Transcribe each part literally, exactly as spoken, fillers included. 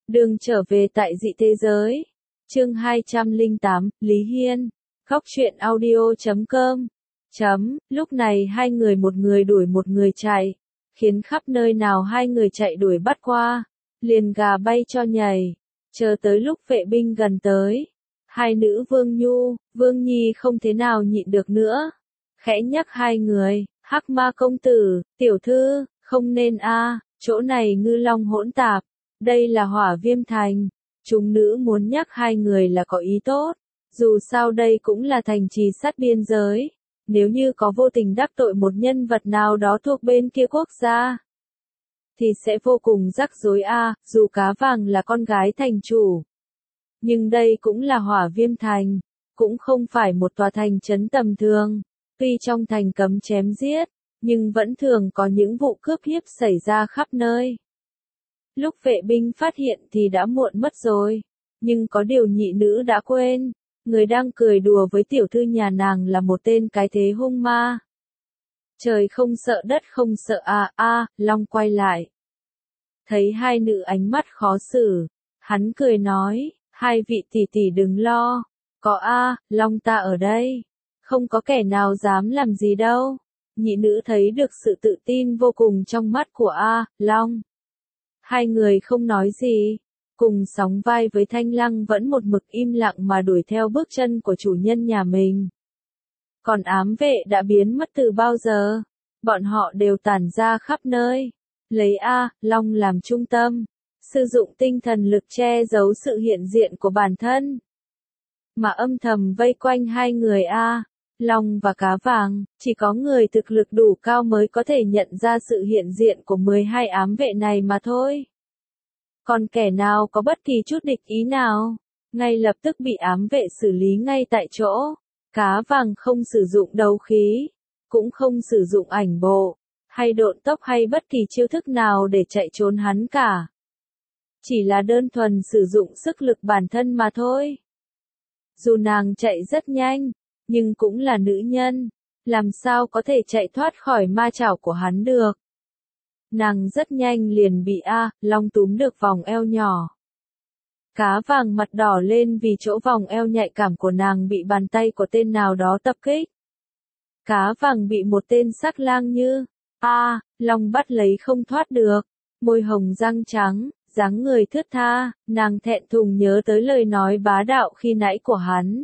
Đường trở về tại dị thế giới. Chương hai trăm lẻ tám, Lý Hiên. Góc truyện audio chấm com. Chấm, lúc này hai người một người đuổi một người chạy, khiến khắp nơi nào hai người chạy đuổi bắt qua, liền gà bay cho nhảy, chờ tới lúc vệ binh gần tới. Hai nữ Vương Nhu, Vương Nhi không thế nào nhịn được nữa. Khẽ nhắc hai người, Hắc Ma công tử, tiểu thư, không nên a, chỗ này ngư long hỗn tạp, đây là Hỏa Viêm Thành. Chúng nữ muốn nhắc hai người là có ý tốt, dù sao đây cũng là thành trì sát biên giới, nếu như có vô tình đắc tội một nhân vật nào đó thuộc bên kia quốc gia, thì sẽ vô cùng rắc rối a, dù Cá Vàng là con gái thành chủ. Nhưng đây cũng là Hỏa Viêm Thành, cũng không phải một tòa thành trấn tầm thường, tuy trong thành cấm chém giết, nhưng vẫn thường có những vụ cướp hiếp xảy ra khắp nơi. Lúc vệ binh phát hiện thì đã muộn mất rồi, nhưng có điều nhị nữ đã quên, người đang cười đùa với tiểu thư nhà nàng là một tên cái thế hung ma. Trời không sợ đất không sợ à a, Long quay lại. Thấy hai nữ ánh mắt khó xử, hắn cười nói, hai vị tỷ tỷ đừng lo, có a, Long ta ở đây, không có kẻ nào dám làm gì đâu. Nhị nữ thấy được sự tự tin vô cùng trong mắt của A, Long. Hai người không nói gì, cùng sóng vai với Thanh Lăng vẫn một mực im lặng mà đuổi theo bước chân của chủ nhân nhà mình. Còn ám vệ đã biến mất từ bao giờ, bọn họ đều tản ra khắp nơi, lấy A, Long làm trung tâm, sử dụng tinh thần lực che giấu sự hiện diện của bản thân, mà âm thầm vây quanh hai người A, Long và Cá Vàng, chỉ có người thực lực đủ cao mới có thể nhận ra sự hiện diện của mười hai ám vệ này mà thôi. Còn kẻ nào có bất kỳ chút địch ý nào, ngay lập tức bị ám vệ xử lý ngay tại chỗ. Cá Vàng không sử dụng đấu khí, cũng không sử dụng ảnh bộ, hay độn tốc hay bất kỳ chiêu thức nào để chạy trốn hắn cả. Chỉ là đơn thuần sử dụng sức lực bản thân mà thôi. Dù nàng chạy rất nhanh, nhưng cũng là nữ nhân, làm sao có thể chạy thoát khỏi ma chảo của hắn được. Nàng rất nhanh liền bị A, Long túm được vòng eo nhỏ. Cá Vàng mặt đỏ lên vì chỗ vòng eo nhạy cảm của nàng bị bàn tay của tên nào đó tập kích. Cá Vàng bị một tên sắc lang như A, Long bắt lấy không thoát được, môi hồng răng trắng, dáng người thướt tha, nàng thẹn thùng nhớ tới lời nói bá đạo khi nãy của hắn.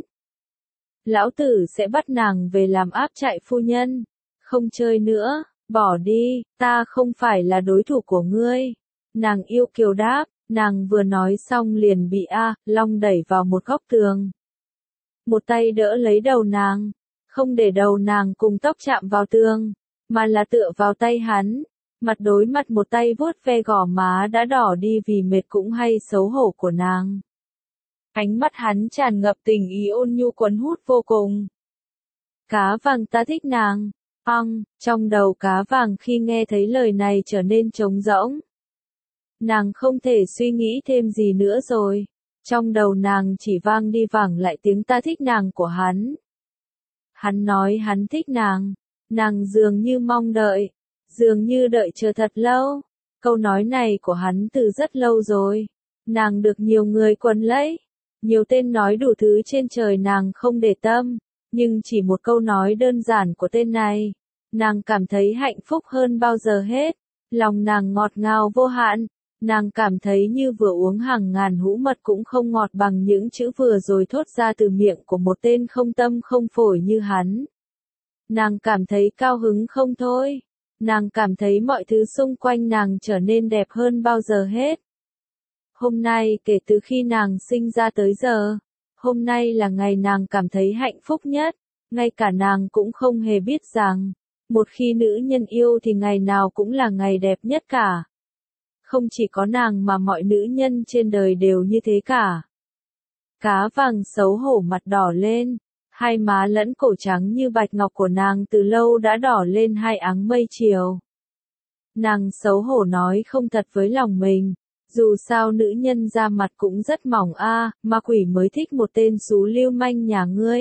Lão tử sẽ bắt nàng về làm áp trại phu nhân. Không chơi nữa, bỏ đi, ta không phải là đối thủ của ngươi. Nàng yêu kiều đáp, nàng vừa nói xong liền bị A, Long đẩy vào một góc tường. Một tay đỡ lấy đầu nàng, không để đầu nàng cùng tóc chạm vào tường, mà là tựa vào tay hắn, mặt đối mặt một tay vuốt ve gò má đã đỏ đi vì mệt cũng hay xấu hổ của nàng. Ánh mắt hắn tràn ngập tình ý ôn nhu cuốn hút vô cùng. Cá Vàng ta thích nàng. Ong, trong đầu Cá Vàng khi nghe thấy lời này trở nên trống rỗng. Nàng không thể suy nghĩ thêm gì nữa rồi. Trong đầu nàng chỉ vang đi vẳng lại tiếng ta thích nàng của hắn. Hắn nói hắn thích nàng. Nàng dường như mong đợi. Dường như đợi chờ thật lâu. Câu nói này của hắn từ rất lâu rồi. Nàng được nhiều người quấn lấy. Nhiều tên nói đủ thứ trên trời nàng không để tâm, nhưng chỉ một câu nói đơn giản của tên này, nàng cảm thấy hạnh phúc hơn bao giờ hết, lòng nàng ngọt ngào vô hạn, nàng cảm thấy như vừa uống hàng ngàn hũ mật cũng không ngọt bằng những chữ vừa rồi thốt ra từ miệng của một tên không tâm không phổi như hắn. Nàng cảm thấy cao hứng không thôi, nàng cảm thấy mọi thứ xung quanh nàng trở nên đẹp hơn bao giờ hết. Hôm nay kể từ khi nàng sinh ra tới giờ, hôm nay là ngày nàng cảm thấy hạnh phúc nhất, ngay cả nàng cũng không hề biết rằng, một khi nữ nhân yêu thì ngày nào cũng là ngày đẹp nhất cả. Không chỉ có nàng mà mọi nữ nhân trên đời đều như thế cả. Cá Vàng xấu hổ mặt đỏ lên, hai má lẫn cổ trắng như bạch ngọc của nàng từ lâu đã đỏ lên hai áng mây chiều. Nàng xấu hổ nói không thật với lòng mình. Dù sao nữ nhân da mặt cũng rất mỏng a, ma quỷ mới thích một tên xú lưu manh nhà ngươi.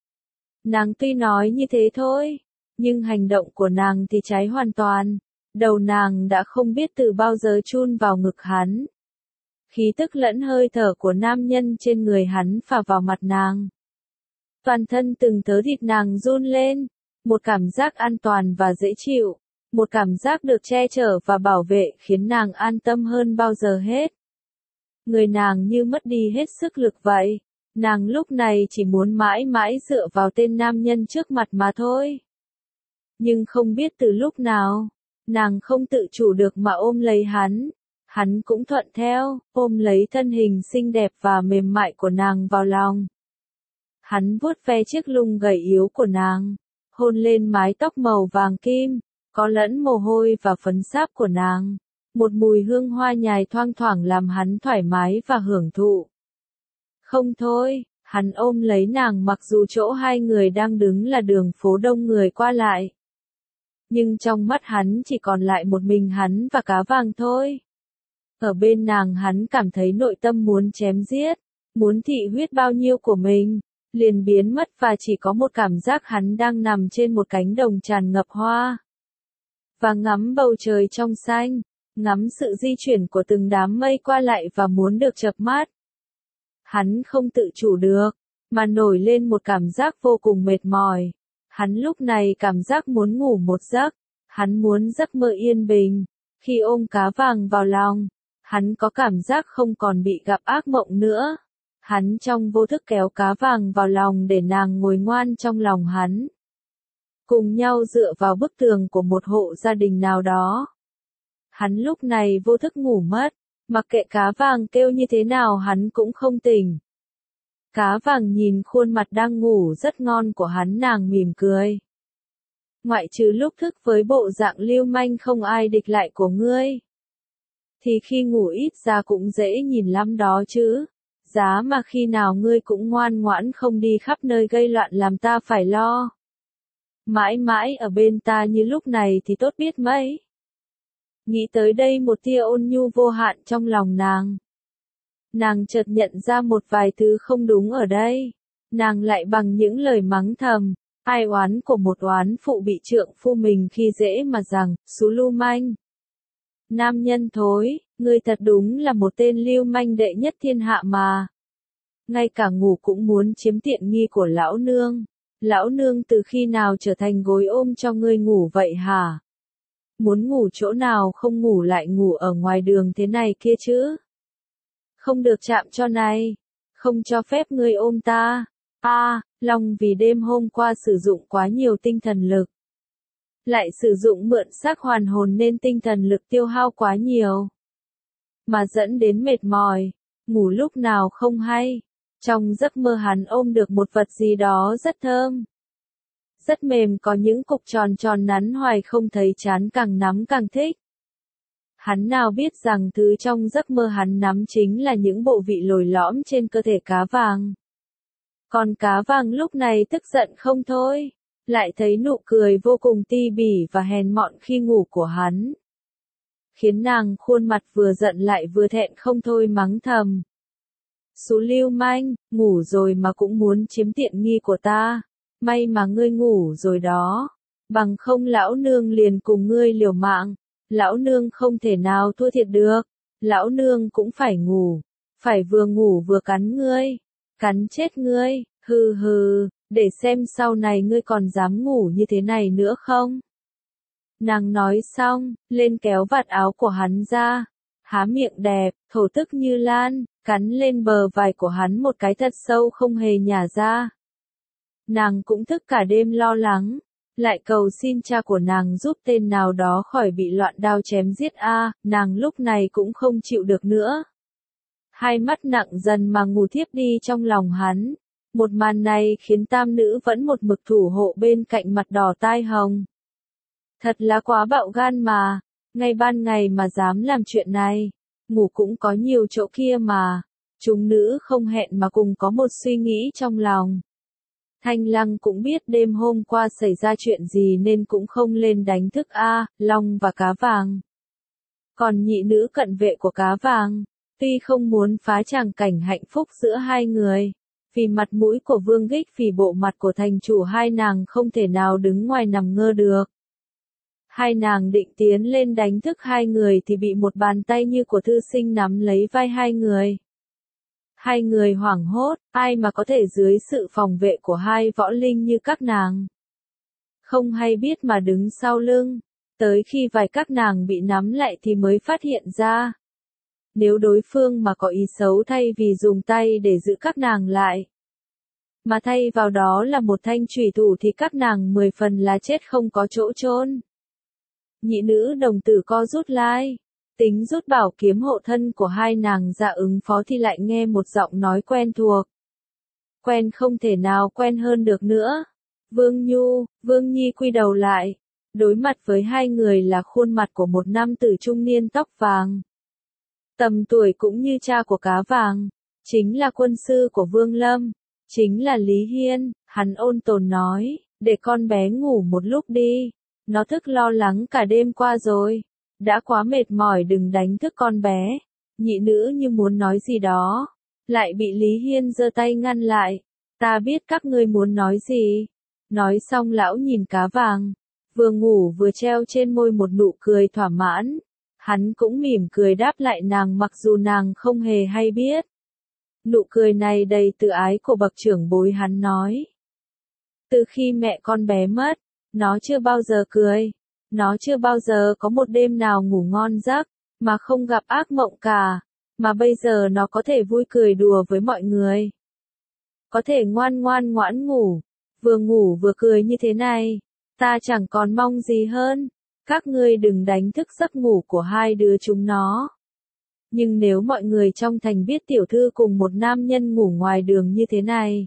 Nàng tuy nói như thế thôi, nhưng hành động của nàng thì trái hoàn toàn. Đầu nàng đã không biết từ bao giờ chun vào ngực hắn. Khí tức lẫn hơi thở của nam nhân trên người hắn phả vào mặt nàng. Toàn thân từng thớ thịt nàng run lên, một cảm giác an toàn và dễ chịu, một cảm giác được che chở và bảo vệ khiến nàng an tâm hơn bao giờ hết. Người nàng như mất đi hết sức lực vậy, nàng lúc này chỉ muốn mãi mãi dựa vào tên nam nhân trước mặt mà thôi. Nhưng không biết từ lúc nào, nàng không tự chủ được mà ôm lấy hắn, hắn cũng thuận theo, ôm lấy thân hình xinh đẹp và mềm mại của nàng vào lòng. Hắn vuốt ve chiếc lưng gầy yếu của nàng, hôn lên mái tóc màu vàng kim, có lẫn mồ hôi và phấn sáp của nàng. Một mùi hương hoa nhài thoang thoảng làm hắn thoải mái và hưởng thụ. Không thôi, hắn ôm lấy nàng mặc dù chỗ hai người đang đứng là đường phố đông người qua lại. Nhưng trong mắt hắn chỉ còn lại một mình hắn và cá vàng thôi. Ở bên nàng hắn cảm thấy nội tâm muốn chém giết, muốn thị huyết bao nhiêu của mình, liền biến mất và chỉ có một cảm giác hắn đang nằm trên một cánh đồng tràn ngập hoa. Và ngắm bầu trời trong xanh, ngắm sự di chuyển của từng đám mây qua lại và muốn được chợp mắt. Hắn không tự chủ được, mà nổi lên một cảm giác vô cùng mệt mỏi. Hắn lúc này cảm giác muốn ngủ một giấc, hắn muốn giấc mơ yên bình. Khi ôm cá vàng vào lòng, hắn có cảm giác không còn bị gặp ác mộng nữa. Hắn trong vô thức kéo cá vàng vào lòng để nàng ngồi ngoan trong lòng hắn. Cùng nhau dựa vào bức tường của một hộ gia đình nào đó. Hắn lúc này vô thức ngủ mất, mặc kệ cá vàng kêu như thế nào hắn cũng không tỉnh. Cá vàng nhìn khuôn mặt đang ngủ rất ngon của hắn, nàng mỉm cười. Ngoại trừ lúc thức với bộ dạng lưu manh không ai địch lại của ngươi, thì khi ngủ ít ra cũng dễ nhìn lắm đó chứ. Giá mà khi nào ngươi cũng ngoan ngoãn không đi khắp nơi gây loạn làm ta phải lo. Mãi mãi ở bên ta như lúc này thì tốt biết mấy. Nghĩ tới đây một tia ôn nhu vô hạn trong lòng nàng. Nàng chợt nhận ra một vài thứ không đúng ở đây. Nàng lại bằng những lời mắng thầm, ai oán của một oán phụ bị trượng phu mình khi dễ mà rằng, xú lưu manh. Nam nhân thối, ngươi thật đúng là một tên lưu manh đệ nhất thiên hạ mà. Ngay cả ngủ cũng muốn chiếm tiện nghi của lão nương. Lão nương từ khi nào trở thành gối ôm cho ngươi ngủ vậy hả? Muốn ngủ chỗ nào không ngủ lại ngủ ở ngoài đường thế này kia chứ? Không được chạm cho này. Không cho phép ngươi ôm ta. A, à, lòng vì đêm hôm qua sử dụng quá nhiều tinh thần lực. Lại sử dụng mượn xác hoàn hồn nên tinh thần lực tiêu hao quá nhiều. Mà dẫn đến mệt mỏi, ngủ lúc nào không hay. Trong giấc mơ hắn ôm được một vật gì đó rất thơm. Rất mềm, có những cục tròn tròn nắn hoài không thấy chán, càng nắm càng thích. Hắn nào biết rằng thứ trong giấc mơ hắn nắm chính là những bộ vị lồi lõm trên cơ thể cá vàng. Còn cá vàng lúc này tức giận không thôi, lại thấy nụ cười vô cùng ti bỉ và hèn mọn khi ngủ của hắn. Khiến nàng khuôn mặt vừa giận lại vừa thẹn không thôi mắng thầm. Xú lưu manh, ngủ rồi mà cũng muốn chiếm tiện nghi của ta. May mà ngươi ngủ rồi đó. Bằng không lão nương liền cùng ngươi liều mạng. Lão nương không thể nào thua thiệt được. Lão nương cũng phải ngủ. Phải vừa ngủ vừa cắn ngươi. Cắn chết ngươi, hừ hừ, để xem sau này ngươi còn dám ngủ như thế này nữa không. Nàng nói xong, lên kéo vạt áo của hắn ra. Há miệng đẹp, thổ tức như lan, cắn lên bờ vai của hắn một cái thật sâu không hề nhả ra. Nàng cũng thức cả đêm lo lắng, lại cầu xin cha của nàng giúp tên nào đó khỏi bị loạn đao chém giết a, à, nàng lúc này cũng không chịu được nữa. Hai mắt nặng dần mà ngủ thiếp đi trong lòng hắn. Một màn này khiến tam nữ vẫn một mực thủ hộ bên cạnh mặt đỏ tai hồng. Thật là quá bạo gan mà, ngay ban ngày mà dám làm chuyện này. Ngủ cũng có nhiều chỗ kia mà. Chúng nữ không hẹn mà cùng có một suy nghĩ trong lòng. Thanh Lăng cũng biết đêm hôm qua xảy ra chuyện gì nên cũng không lên đánh thức A, Long và Cá Vàng. Còn nhị nữ cận vệ của Cá Vàng, tuy không muốn phá tràng cảnh hạnh phúc giữa hai người, vì mặt mũi của Vương Gích, vì bộ mặt của thành chủ hai nàng không thể nào đứng ngoài nằm ngơ được. Hai nàng định tiến lên đánh thức hai người thì bị một bàn tay như của thư sinh nắm lấy vai hai người. Hai người hoảng hốt, ai mà có thể dưới sự phòng vệ của hai võ linh như các nàng. Không hay biết mà đứng sau lưng, tới khi vài các nàng bị nắm lại thì mới phát hiện ra. Nếu đối phương mà có ý xấu thay vì dùng tay để giữ các nàng lại, mà thay vào đó là một thanh chủy thủ thì các nàng mười phần là chết không có chỗ chôn. Nhị nữ đồng tử co rút lại, tính rút bảo kiếm hộ thân của hai nàng ra ứng phó thì lại nghe một giọng nói quen thuộc. Quen không thể nào quen hơn được nữa. Vương Nhu, Vương Nhi quy đầu lại, đối mặt với hai người là khuôn mặt của một nam tử trung niên tóc vàng. Tầm tuổi cũng như cha của Cá Vàng, chính là quân sư của Vương Lâm, chính là Lý Hiên. Hắn ôn tồn nói, để con bé ngủ một lúc đi, nó thức lo lắng cả đêm qua rồi, đã quá mệt mỏi đừng đánh thức con bé. Nhị nữ như muốn nói gì đó, lại bị Lý Hiên giơ tay ngăn lại. Ta biết các ngươi muốn nói gì. Nói xong lão nhìn Cá Vàng, vừa ngủ vừa treo trên môi một nụ cười thỏa mãn. Hắn cũng mỉm cười đáp lại nàng mặc dù nàng không hề hay biết. Nụ cười này đầy tự ái của bậc trưởng bối. Hắn nói, từ khi mẹ con bé mất, nó chưa bao giờ cười, nó chưa bao giờ có một đêm nào ngủ ngon giấc, mà không gặp ác mộng cả, mà bây giờ nó có thể vui cười đùa với mọi người. Có thể ngoan ngoan ngoãn ngủ, vừa ngủ vừa cười như thế này, ta chẳng còn mong gì hơn. Các ngươi đừng đánh thức giấc ngủ của hai đứa chúng nó. Nhưng nếu mọi người trong thành biết tiểu thư cùng một nam nhân ngủ ngoài đường như thế này,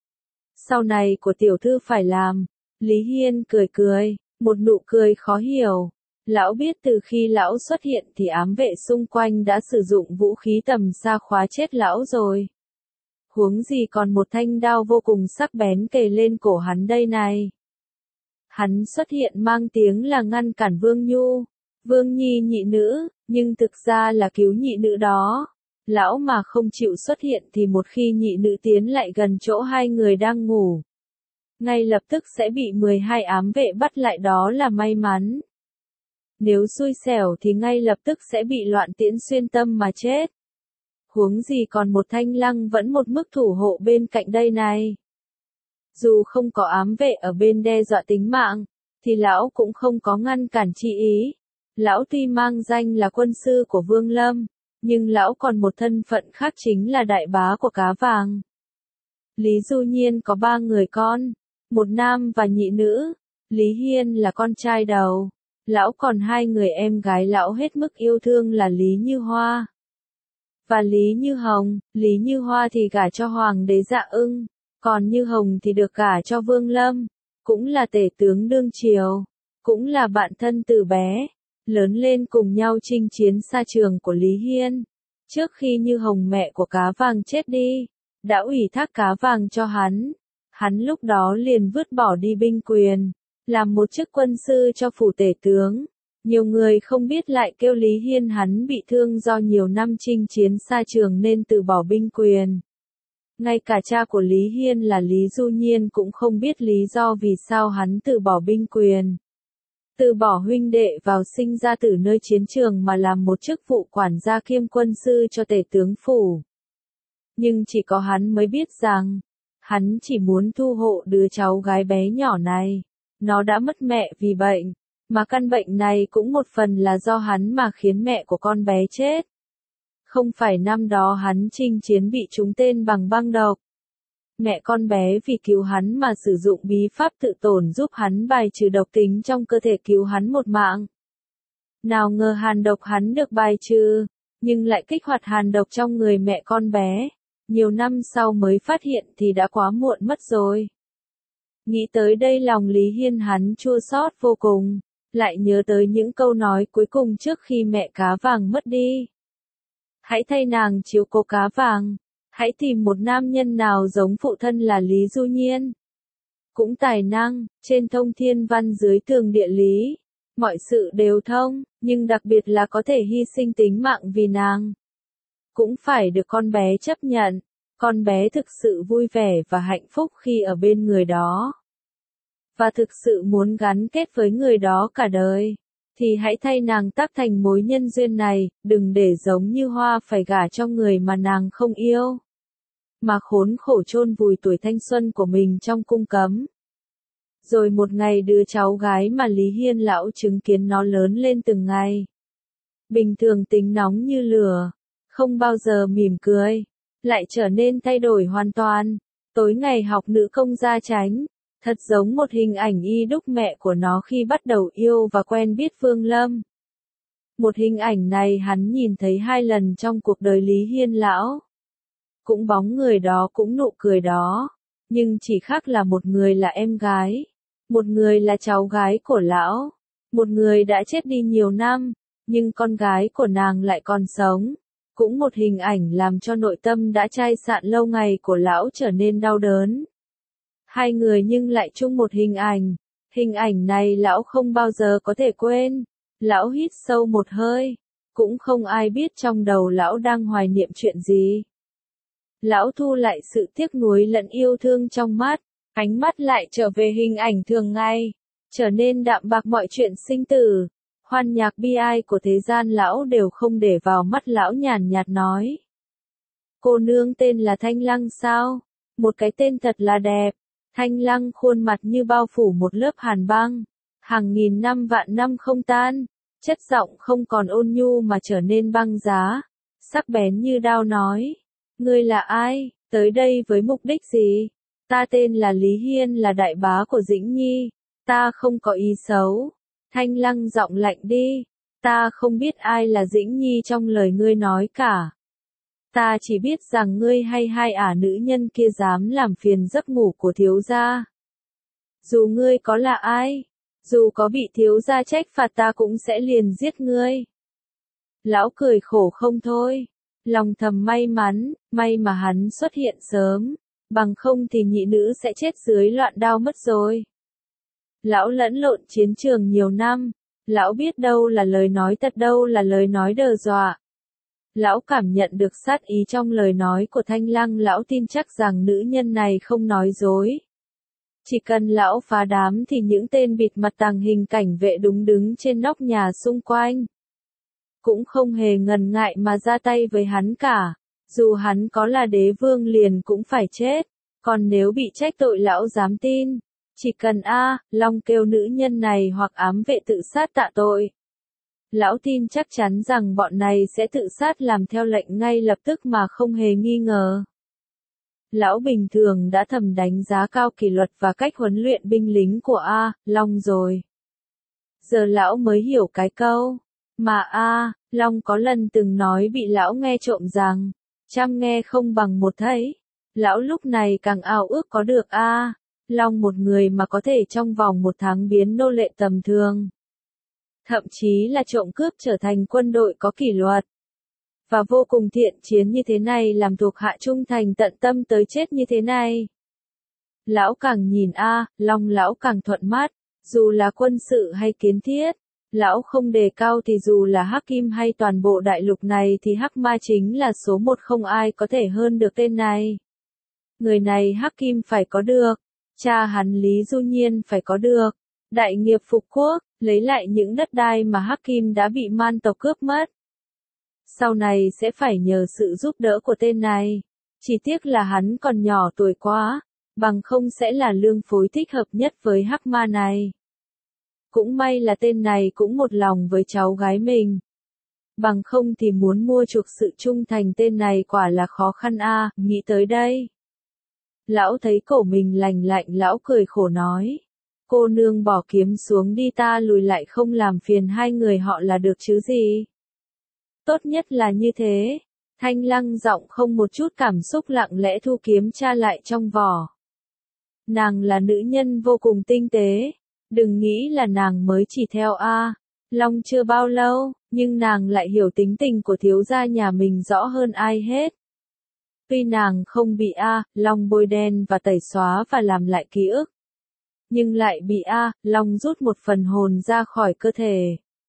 sau này của tiểu thư phải làm. Lý Hiên cười cười, một nụ cười khó hiểu. Lão biết từ khi lão xuất hiện thì ám vệ xung quanh đã sử dụng vũ khí tầm xa khóa chết lão rồi. Huống gì còn một thanh đao vô cùng sắc bén kề lên cổ hắn đây này. Hắn xuất hiện mang tiếng là ngăn cản Vương Nhu, Vương Nhi nhị nữ, nhưng thực ra là cứu nhị nữ đó. Lão mà không chịu xuất hiện thì một khi nhị nữ tiến lại gần chỗ hai người đang ngủ, ngay lập tức sẽ bị mười hai ám vệ bắt lại, đó là may mắn. Nếu xui xẻo thì ngay lập tức sẽ bị loạn tiễn xuyên tâm mà chết. Huống gì còn một thanh lăng vẫn một mức thủ hộ bên cạnh đây này. Dù không có ám vệ ở bên đe dọa tính mạng, thì lão cũng không có ngăn cản chi ý. Lão tuy mang danh là quân sư của Vương Lâm, nhưng lão còn một thân phận khác chính là đại bá của Cá Vàng. Lý Du Nhiên có ba người con, một nam và nhị nữ. Lý Hiên là con trai đầu. Lão còn hai người em gái lão hết mức yêu thương là Lý Như Hoa và Lý Như Hồng. Lý Như Hoa thì gả cho Hoàng đế Dạ Ưng, còn Như Hồng thì được gả cho Vương Lâm, cũng là tể tướng đương triều, cũng là bạn thân từ bé, lớn lên cùng nhau chinh chiến xa trường của Lý Hiên. Trước khi Như Hồng mẹ của Cá Vàng chết đi, đã ủy thác Cá Vàng cho hắn. Hắn lúc đó liền vứt bỏ đi binh quyền, làm một chức quân sư cho phủ tể tướng. Nhiều người không biết lại kêu Lý Hiên hắn bị thương do nhiều năm chinh chiến xa trường nên từ bỏ binh quyền. Ngay cả cha của Lý Hiên là Lý Du Nhiên cũng không biết lý do vì sao hắn từ bỏ binh quyền. Từ bỏ huynh đệ vào sinh ra từ nơi chiến trường mà làm một chức vụ quản gia kiêm quân sư cho tể tướng phủ. Nhưng chỉ có hắn mới biết rằng, hắn chỉ muốn thu hộ đứa cháu gái bé nhỏ này. Nó đã mất mẹ vì bệnh, mà căn bệnh này cũng một phần là do hắn mà khiến mẹ của con bé chết. Không phải năm đó hắn chinh chiến bị trúng tên bằng băng độc. Mẹ con bé vì cứu hắn mà sử dụng bí pháp tự tổn giúp hắn bài trừ độc tính trong cơ thể cứu hắn một mạng. Nào ngờ hàn độc hắn được bài trừ, nhưng lại kích hoạt hàn độc trong người mẹ con bé. Nhiều năm sau mới phát hiện thì đã quá muộn mất rồi. Nghĩ tới đây lòng Lý Hiên hắn chua xót vô cùng, lại nhớ tới những câu nói cuối cùng trước khi mẹ Cá Vàng mất đi. Hãy thay nàng chiếu cố Cá Vàng, hãy tìm một nam nhân nào giống phụ thân là Lý Du Nhiên. Cũng tài năng, trên thông thiên văn dưới tường địa lý, mọi sự đều thông, nhưng đặc biệt là có thể hy sinh tính mạng vì nàng. Cũng phải được con bé chấp nhận, con bé thực sự vui vẻ và hạnh phúc khi ở bên người đó. và thực sự muốn gắn kết với người đó cả đời, thì hãy thay nàng tác thành mối nhân duyên này, đừng để giống như hoa phải gả cho người mà nàng không yêu, mà khốn khổ chôn vùi tuổi thanh xuân của mình trong cung cấm. Rồi một ngày đứa cháu gái mà Lý Hiên lão chứng kiến nó lớn lên từng ngày. Bình thường tính nóng như lửa, không bao giờ mỉm cười, lại trở nên thay đổi hoàn toàn. Tối ngày học nữ công gia chánh, thật giống một hình ảnh y đúc mẹ của nó khi bắt đầu yêu và quen biết Vương Lâm. Một hình ảnh này hắn nhìn thấy hai lần trong cuộc đời Lý Hiên lão. Cũng bóng người đó cũng nụ cười đó, nhưng chỉ khác là một người là em gái, một người là cháu gái của lão, một người đã chết đi nhiều năm, nhưng con gái của nàng lại còn sống. Cũng một hình ảnh làm cho nội tâm đã chai sạn lâu ngày của lão trở nên đau đớn. Hai người nhưng lại chung một hình ảnh, hình ảnh này lão không bao giờ có thể quên. Lão hít sâu một hơi, cũng không ai biết trong đầu lão đang hoài niệm chuyện gì. Lão thu lại sự tiếc nuối lẫn yêu thương trong mắt, ánh mắt lại trở về hình ảnh thường ngày, trở nên đạm bạc mọi chuyện sinh tử. Hoan nhạc bi ai của thế gian lão đều không để vào mắt, lão nhàn nhạt nói. Cô nương tên là Thanh Lăng sao? Một cái tên thật là đẹp. Thanh Lăng khuôn mặt như bao phủ một lớp hàn băng, hàng nghìn năm vạn năm không tan, chất giọng không còn ôn nhu mà trở nên băng giá, sắc bén như đao nói. Ngươi là ai, tới đây với mục đích gì? Ta tên là Lý Hiên, là đại bá của Dĩnh Nhi, ta không có ý xấu. Thanh Lăng giọng lạnh đi, ta không biết ai là Dĩnh Nhi trong lời ngươi nói cả. Ta chỉ biết rằng ngươi hay hai ả nữ nhân kia dám làm phiền giấc ngủ của thiếu gia. Dù ngươi có là ai, dù có bị thiếu gia trách phạt ta cũng sẽ liền giết ngươi. Lão cười khổ không thôi, lòng thầm may mắn, may mà hắn xuất hiện sớm, bằng không thì nhị nữ sẽ chết dưới loạn đao mất rồi. Lão lẫn lộn chiến trường nhiều năm, lão biết đâu là lời nói thật, đâu là lời nói đe dọa. Lão cảm nhận được sát ý trong lời nói của Thanh Lăng, lão tin chắc rằng nữ nhân này không nói dối. Chỉ cần lão phá đám thì những tên bịt mặt tàng hình cảnh vệ đúng đứng trên nóc nhà xung quanh cũng không hề ngần ngại mà ra tay với hắn cả. Dù hắn có là đế vương liền cũng phải chết, còn nếu bị trách tội lão dám tin. Chỉ cần a, Long kêu nữ nhân này hoặc ám vệ tự sát tạ tội. Lão tin chắc chắn rằng bọn này sẽ tự sát làm theo lệnh ngay lập tức mà không hề nghi ngờ. Lão bình thường đã thầm đánh giá cao kỷ luật và cách huấn luyện binh lính của A, Long rồi. Giờ lão mới hiểu cái câu mà A, Long có lần từng nói bị lão nghe trộm rằng, trăm nghe không bằng một thấy. Lão lúc này càng ao ước có được A, Long một người mà có thể trong vòng một tháng biến nô lệ tầm thường. Thậm chí là trộm cướp trở thành quân đội có kỷ luật. Và vô cùng thiện chiến như thế này, làm thuộc hạ trung thành tận tâm tới chết như thế này. Lão càng nhìn A, Long lão càng thuận mắt, dù là quân sự hay kiến thiết. Lão không đề cao thì dù là Hắc Kim hay toàn bộ đại lục này thì Hắc Ma chính là số một, không ai có thể hơn được tên này. Người này Hắc Kim phải có được, cha hắn Lý Du Nhiên phải có được, đại nghiệp phục quốc, lấy lại những đất đai mà Hắc Kim đã bị man tộc cướp mất. Sau này sẽ phải nhờ sự giúp đỡ của tên này. Chỉ tiếc là hắn còn nhỏ tuổi quá, bằng không sẽ là lương phối thích hợp nhất với Hắc Ma này. Cũng may là tên này cũng một lòng với cháu gái mình. Bằng không thì muốn mua chuộc sự trung thành tên này quả là khó khăn a, à, nghĩ tới đây. Lão thấy cổ mình lành lạnh, lão cười khổ nói. Cô nương bỏ kiếm xuống đi, ta lùi lại không làm phiền hai người họ là được chứ gì. Tốt nhất là như thế. Thanh Lăng giọng không một chút cảm xúc lặng lẽ thu kiếm tra lại trong vỏ. Nàng là nữ nhân vô cùng tinh tế. Đừng nghĩ là nàng mới chỉ theo A, Long chưa bao lâu, nhưng nàng lại hiểu tính tình của thiếu gia nhà mình rõ hơn ai hết. Tuy nàng không bị A, Long bôi đen và tẩy xóa và làm lại ký ức, nhưng lại bị A, Long rút một phần hồn ra khỏi cơ thể.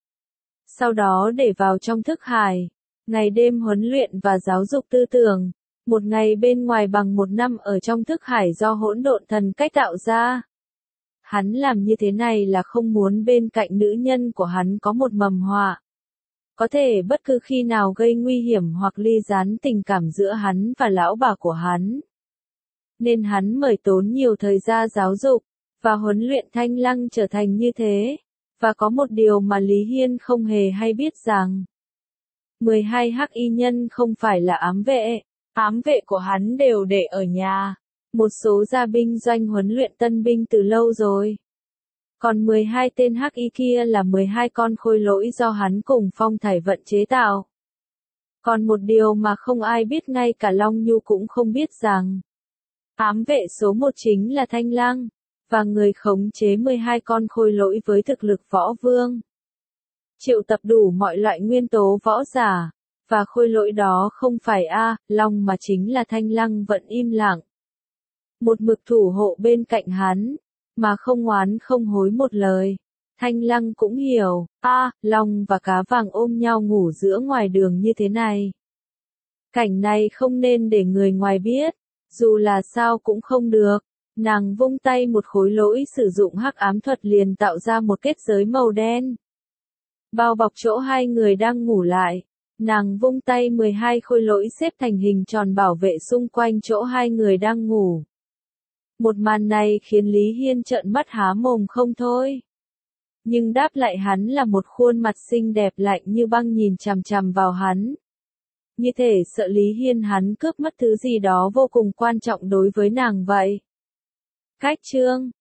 Sau đó để vào trong thức hải, ngày đêm huấn luyện và giáo dục tư tưởng, một ngày bên ngoài bằng một năm ở trong thức hải do hỗn độn thần cách tạo ra. Hắn làm như thế này là không muốn bên cạnh nữ nhân của hắn có một mầm họa. Có thể bất cứ khi nào gây nguy hiểm hoặc ly gián tình cảm giữa hắn và lão bà của hắn. Nên hắn mời tốn nhiều thời gian giáo dục, và huấn luyện Thanh Lăng trở thành như thế. Và có một điều mà Lý Hiên không hề hay biết rằng, mười hai hắc y nhân không phải là ám vệ, ám vệ của hắn đều để ở nhà. Một số gia binh doanh huấn luyện tân binh từ lâu rồi. Còn mười hai tên hắc y kia là mười hai con khôi lỗi do hắn cùng Phong Thải Vận chế tạo. Còn một điều mà không ai biết, ngay cả Long Nhu cũng không biết rằng, ám vệ số một chính là Thanh Lăng, và người khống chế mười hai con khôi lỗi với thực lực võ vương. Triệu tập đủ mọi loại nguyên tố võ giả, và khôi lỗi đó không phải A, Long mà chính là Thanh Lăng vẫn im lặng. Một mực thủ hộ bên cạnh hắn, mà không oán không hối một lời. Thanh Lăng cũng hiểu, A, Long và cá vàng ôm nhau ngủ giữa ngoài đường như thế này. Cảnh này không nên để người ngoài biết, dù là sao cũng không được. Nàng vung tay một khối lỗi sử dụng hắc ám thuật liền tạo ra một kết giới màu đen. Bao bọc chỗ hai người đang ngủ lại. Nàng vung tay mười hai khối lỗi xếp thành hình tròn bảo vệ xung quanh chỗ hai người đang ngủ. Một màn này khiến Lý Hiên trợn mắt há mồm không thôi. Nhưng đáp lại hắn là một khuôn mặt xinh đẹp lạnh như băng nhìn chằm chằm vào hắn. Như thể sợ Lý Hiên hắn cướp mất thứ gì đó vô cùng quan trọng đối với nàng vậy. Cách chương